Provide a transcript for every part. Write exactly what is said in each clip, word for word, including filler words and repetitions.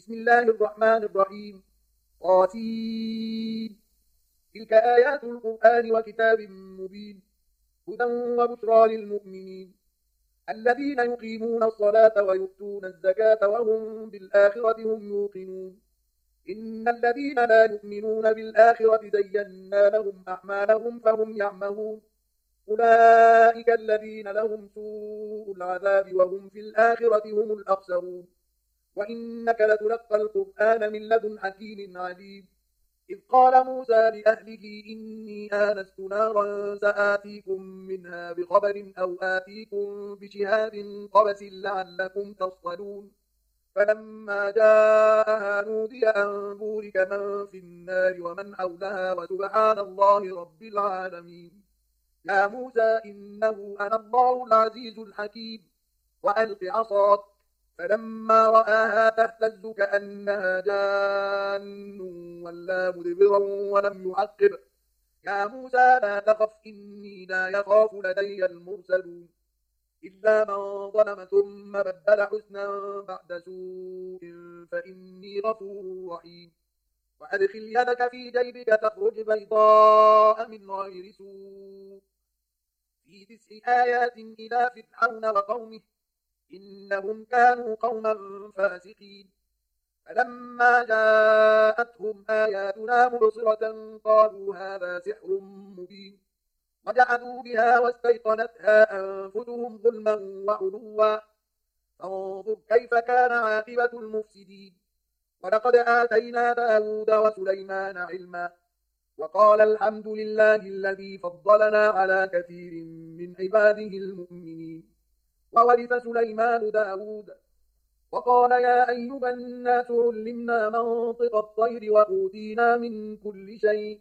بسم الله الرحمن الرحيم. قاسين. تلك آيات القرآن وكتاب مبين، هدى وبشرى للمؤمنين الذين يقيمون الصلاة ويؤتون الزكاة وهم بالآخرة هم يوقنون. إن الذين لا يؤمنون بالآخرة زينا لهم أعمالهم فهم يعمهون. أولئك الذين لهم سوء العذاب وهم في الآخرة هم الأخسرون. وإنك لتلقى القرآن من لدن حكيم عليم. إذ قال موسى لأهله إني آنست نارا سآتيكم منها بخبر أو آتيكم بشهاب قبس لعلكم تصطلون. فلما جاءها نودي أن بورك من في النار ومن حولها وسبحان الله رب العالمين. يا موسى إنه أنا الله العزيز الحكيم. وألق عصاك، فلما رآها تهتز كأنها جان ولا مدبرا ولم يعقب. يا موسى لا تخف إني لا يخاف لدي المرسلون. إلا من ظلم ثم بدل حسنا بعد سوء فإني غفور رحيم. وأدخل يدك في جيبك تخرج بيضاء من غير سوء في تسع آيات إلى فرعون وقومه إنهم كانوا قوما فاسقين. فلما جاءتهم آياتنا مبصرة قالوا هذا سحر مبين، وجحدوا بها واستيقنتها أنفسهم ظلما وعلوا. فانظر كيف كان عاقبة المفسدين. ولقد آتينا داود وسليمان علما، وقال الحمد لله الذي فضلنا على كثير من عباده المؤمنين. وورث سليمان داود. وقال يا أيها الناس علمنا منطق الطير وأوتينا من كل شيء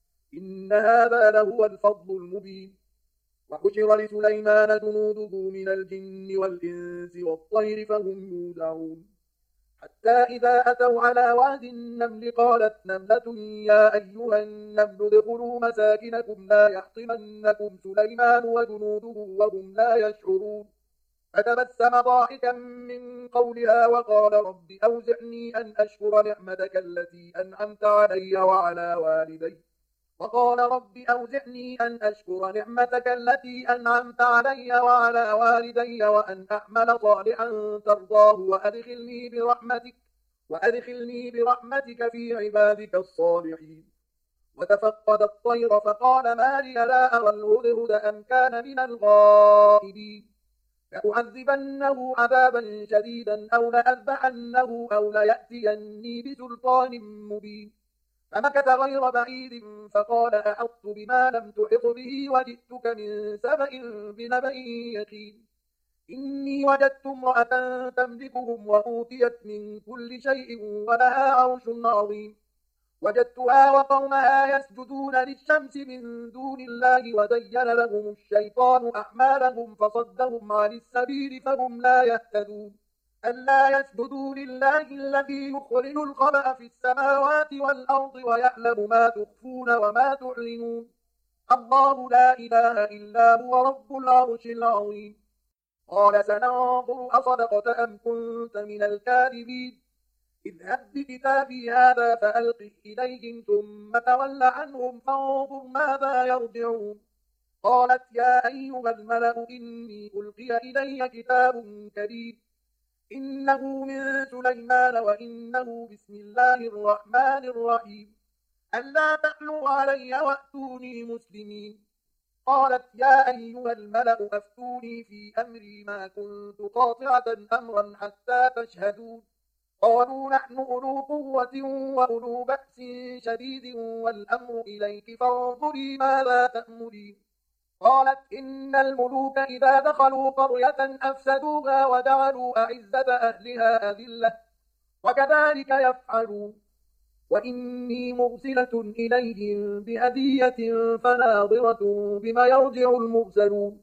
إن هذا لهو الفضل المبين. وحشر لسليمان جنوده من الجن والإنس والطير فهم يوزعون. حتى إذا أتوا على واد النمل قالت نملة يا أيها النمل ادخلوا مساكنكم لا يحطمنكم سليمان وجنوده وهم لا يشعرون. فتبسم ضاحكا من قولها وقال رب أوزعني أن أشكر نعمتك التي أنعمت علي وعلى والدي وقال رب أوزعني أن أشكر نعمتك التي أنعمت علي وعلى والدي وأن أعمل صالحا ترضاه وأدخلني برحمتك وأدخلني برحمتك في عبادك الصالحين. وتفقد الطير فقال ما لي لا أرى الهدهد أم كان من الغائبين. لأعذبنه عذابا شديدا أو لأذبحنه أو ليأتيني بسلطان مبين. فمكث غير بعيد فقال أحطت بما لم تحط به وجئتك من سبأ بنبأ يقين. إني وجدت امرأة تملكهم وأوتيت من كل شيء ولها عرش عظيم. وجدتها وقومها يسجدون للشمس من دون الله وزين لهم الشيطان أعمالهم فصدهم عن السبيل فهم لا يهتدون. ألا يسجدوا لله الذي يخرج الخبأ في السماوات والأرض ويعلم ما تخفون وما تعلنون. الله لا إله إلا هو رب العرش العظيم. قال سننظر أصدقت أم كنت من الكاذبين. اذهب بكتابي هذا فألقه إليهم ثم تول عنهم فانظر ماذا يرجعون. قالت يا أيها الملأ إني ألقي إلي كتاب كريم إنه من سليمان وإنه بسم الله الرحمن الرحيم. ألا تعلوا علي وأتوني مسلمين. قالت يا أيها الملأ أفتوني في أمري ما كنت قاطعة أمرا حتى تشهدون. قالوا نحن أولو قوة وأولو بأس شديد والأمر إليك فانظري ماذا تأمرين. قالت إن الملوك إذا دخلوا قرية أفسدوها وجعلوا أعزة أهلها أذلة وكذلك يفعلون. وإني مرسلة إليهم بهدية فناظرة بما يرجع المرسلون.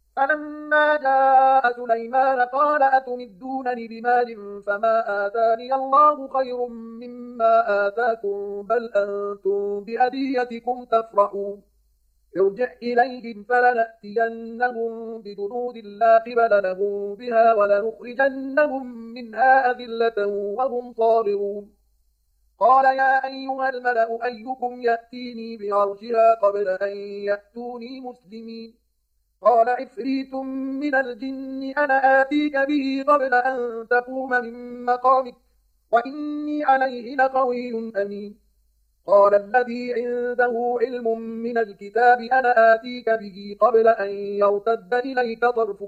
فلما جاء سليمان قال أتمدونني بمال فما آتاني الله خير مما آتاكم بل أنتم بهديتكم تفرحون. ارجع إليهم فلنأتينهم بجنود لا قبل لهم بها ولنخرجنهم منها أذلة وهم صاغرون قال يا أيها الملأ أيكم يأتيني بعرشها قبل أن يأتوني مسلمين قال عفريت من الجن أنا آتيك به قبل أن تقوم من مقامك وإني عليه لقوي أمين قال الذي عنده علم من الكتاب أنا آتيك به قبل أن يرتد إليك طرفك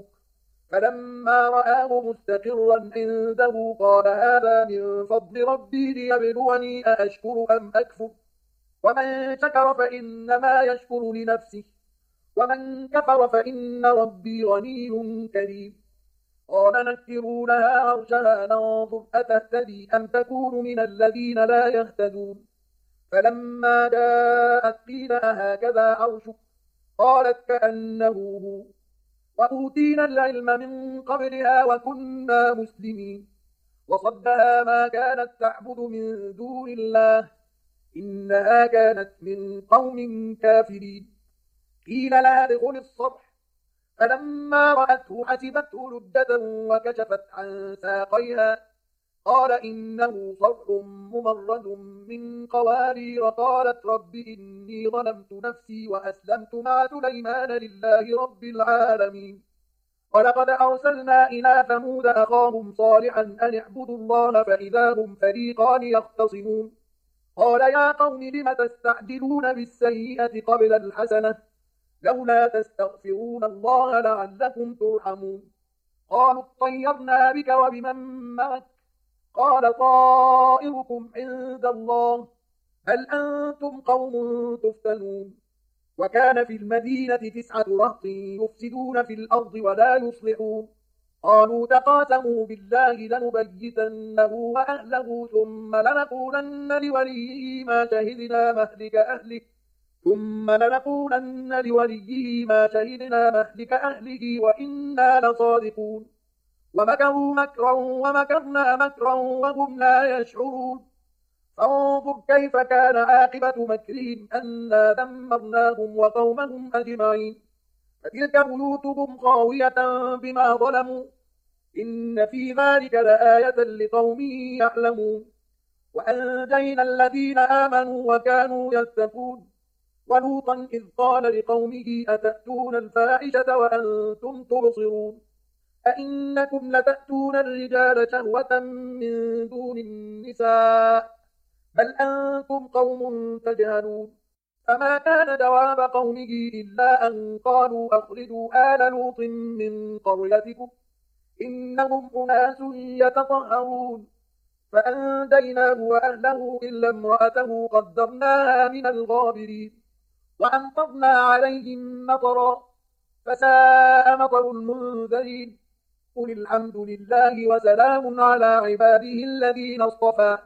فلما رآه مستقرا عنده قال هذا من فضل ربي ليبلوني أأشكر أم أكفر ومن شكر فإنما يشكر لنفسه ومن كفر فإن ربي غني كريم قال نكروا لها عرشها ننظر أتهتدي أم تكون من الذين لا يهتدون فلما جاءت قيل أهكذا عرشك قالت كأنه هو وأوتينا العلم من قبلها وكنا مسلمين وصدها ما كانت تعبد من دون الله إنها كانت من قوم كافرين قيل لها ادخل الصرح فلما رأته حسبته لجة وكشفت عن ساقيها قال إنه صرح ممرد من قوارير قالت رب إني ظلمت نفسي وأسلمت مع سليمان لله رب العالمين ولقد أرسلنا إلى ثمود أخاهم صالحا أن اعبدوا الله فإذا هم فريقان يختصمون قال يا قوم لم تستعجلون بالسيئة قبل الحسنة لولا تستغفرون الله لعلكم ترحمون قالوا اطيرنا بك وبمن معك قال طائركم عند الله هل أنتم قوم تفتنون وكان في المدينة تسعة رهط يفسدون في الأرض ولا يصلحون قالوا تقاسموا بالله لنبيتنه وأهله ثم لنقولن لوليه ما شهدنا مهلك أهله ثم لنقولن لوليه ما شهدنا مهلك أهله وإنا لصادقون ومكروا مكرا ومكرنا مكرا وهم لا يشعرون فانظر كيف كان عاقبة مكرهم أنا دمرناهم وقومهم أجمعين فتلك بيوتهم خاوية بما ظلموا إن في ذلك لآية لقوم يعلمون وأنجينا الذين آمنوا وكانوا يتقون ولوطا إذ قال لقومه أتأتون الفاحشة وأنتم تبصرون أئنكم لتأتون الرجال شهوة من دون النساء بل أنتم قوم تجهلون فما كان جواب قومه إلا أن قالوا أخرجوا آل لوط من قريتكم إنهم أناس يتطهرون فأنجيناه وأهله إلا امرأته قدرناها من الغابرين وأمطرنا عليهم مطرا فساء مطر المنذرين قل الحمد لله وسلام على عباده الذين اصطفى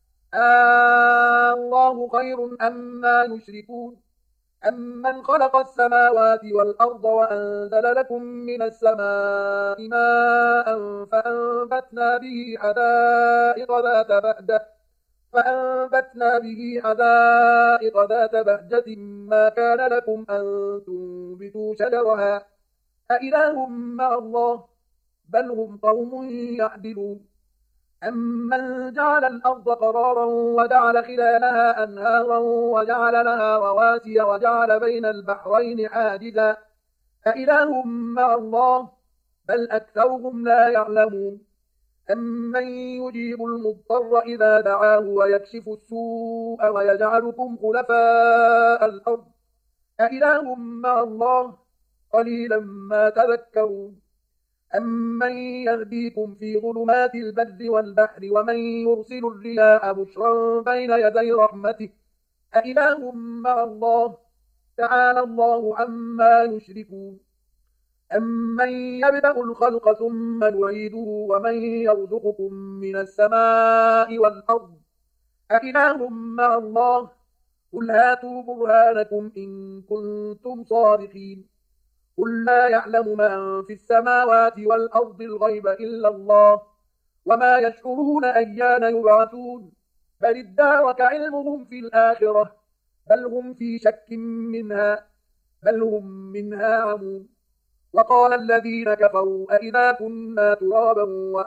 آه الله خير أما يشركون أمن خلق السماوات والأرض وأنزل لكم من السماء ماء فأنبتنا به حدائق ذات بهجة فأنبتنا به حدائق ذات بهجة ما كان لكم أن تنبتوا شجرها أإله مع الله بل هم قوم يعدلون أمن جعل الأرض قرارا وجعل خلالها أنهارا وجعل لها رواسي وجعل بين البحرين حاجزا أإله مع الله بل أكثرهم لا يعلمون أمن يجيب المضطر إذا دعاه ويكشف السوء ويجعلكم خلفاء الأرض أإله مع الله قليلا ما تذكرون أمن يهديكم في ظلمات البر والبحر ومن يرسل الرياح بشرا بين يدي رحمته أإله مع الله تعالى الله عما يشركون أمن يبدأ الخلق ثم يعيده ومن يرزقكم من السماء والأرض أإله مع الله قل هاتوا برهانكم إن كنتم صادقين قل لا يعلم من في السماوات والأرض الغيب إلا الله وما يشعرون أيان يبعثون بل ادارك علمهم في الآخرة بل هم في شك منها بل هم منها عمون. وقال الذين كفروا أئذا كنا ترابا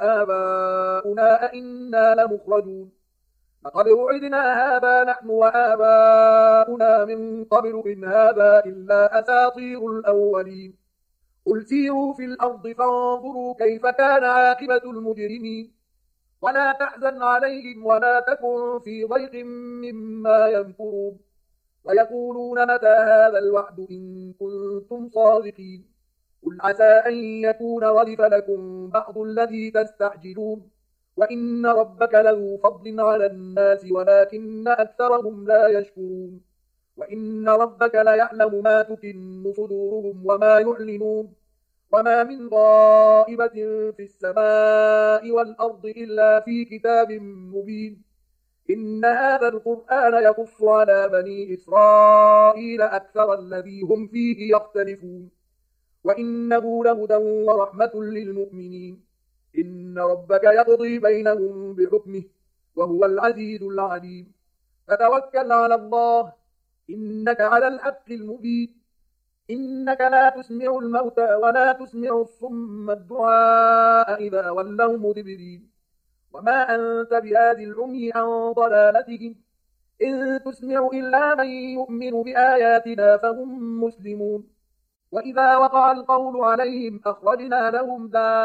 وآباؤنا أئنا لمخرجون لقد وعدنا هذا نحن وآباؤنا من قبل إن هذا إلا أساطير الأولين. قل سيروا في الأرض فانظروا كيف كان عاقبة المجرمين. ولا تحزن عليهم ولا تكن في ضيق مما يمكرون. ويقولون متى هذا الوعد إن كنتم صادقين. قل عسى أن يكون ردف لكم بعض الذي تستعجلون. وإن ربك لذو فضل على الناس ولكن أكثرهم لا يشكرون. وإن ربك ليعلم ما تكن صدورهم وما يعلنون. وما من غائبة في السماء والأرض إلا في كتاب مبين. إن هذا القرآن يقص على بني إسرائيل أكثر الذي هم فيه يختلفون. وإنه لهدى ورحمة للمؤمنين. إن ربك يقضي بينهم بحكمه وهو العزيز العليم. فتوكل على الله إنك على الحق المبين. إنك لا تسمع الموتى ولا تسمع الصم الدعاء إذا ولوا مدبرين. وما أنت بهادي العمي عن ضلالتهم إن تسمع إلا من يؤمن بآياتنا فهم مسلمون. وإذا وقع القول عليهم أخرجنا لهم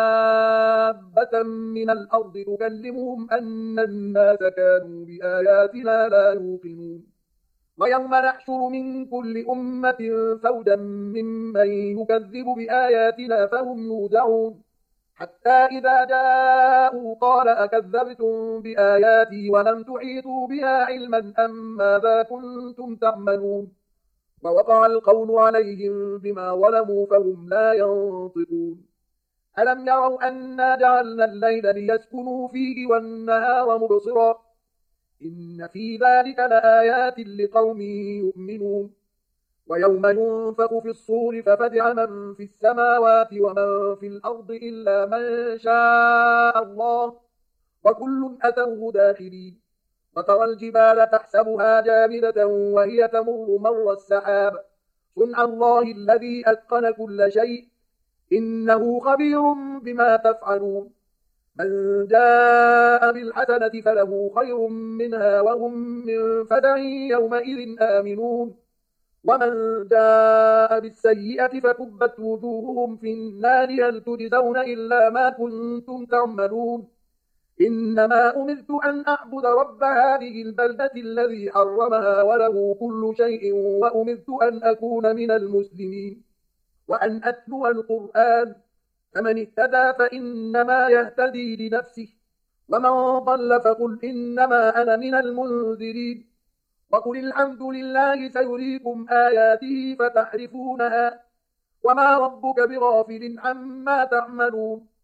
دابة من الأرض تكلمهم أن الناس كانوا بآياتنا لا يوقنون. ويوم نحشر من كل أمة فوجا ممن يكذب بآياتنا فهم يوزعون. حتى إذا جاءوا قال أكذبتم بآياتي ولم تحيطوا بها علما أم ماذا كنتم تعملون. ووقع القول عليهم بما ظلموا فهم لا ينطقون. ألم يروا أنا جعلنا الليل ليسكنوا فيه والنهار مبصرا إن في ذلك لآيات لقوم يؤمنون. ويوم ينفخ في الصور ففزع من في السماوات ومن في الأرض إلا من شاء الله وكل أتوه داخلين. وترى الجبال تحسبها جامدة وهي تمر مر السحاب صنع الله الذي أتقن كل شيء إنه خبير بما تفعلون. من جاء بالحسنة فله خير منها وهم من فزع يومئذ آمنون. ومن جاء بالسيئة فكبت وجوههم في النار هل تجزون إلا ما كنتم تعملون. إنما أمرت أن أعبد رب هذه البلدة الذي حرمها وله كل شيء وأمرت أن أكون من المسلمين وأن أتلو القرآن فمن اهتدى فإنما يهتدي لنفسه ومن ضل فقل إنما أنا من المنذرين. وقل الحمد لله سيريكم آياته فتحرفونها وما ربك بغافل عما تعملون.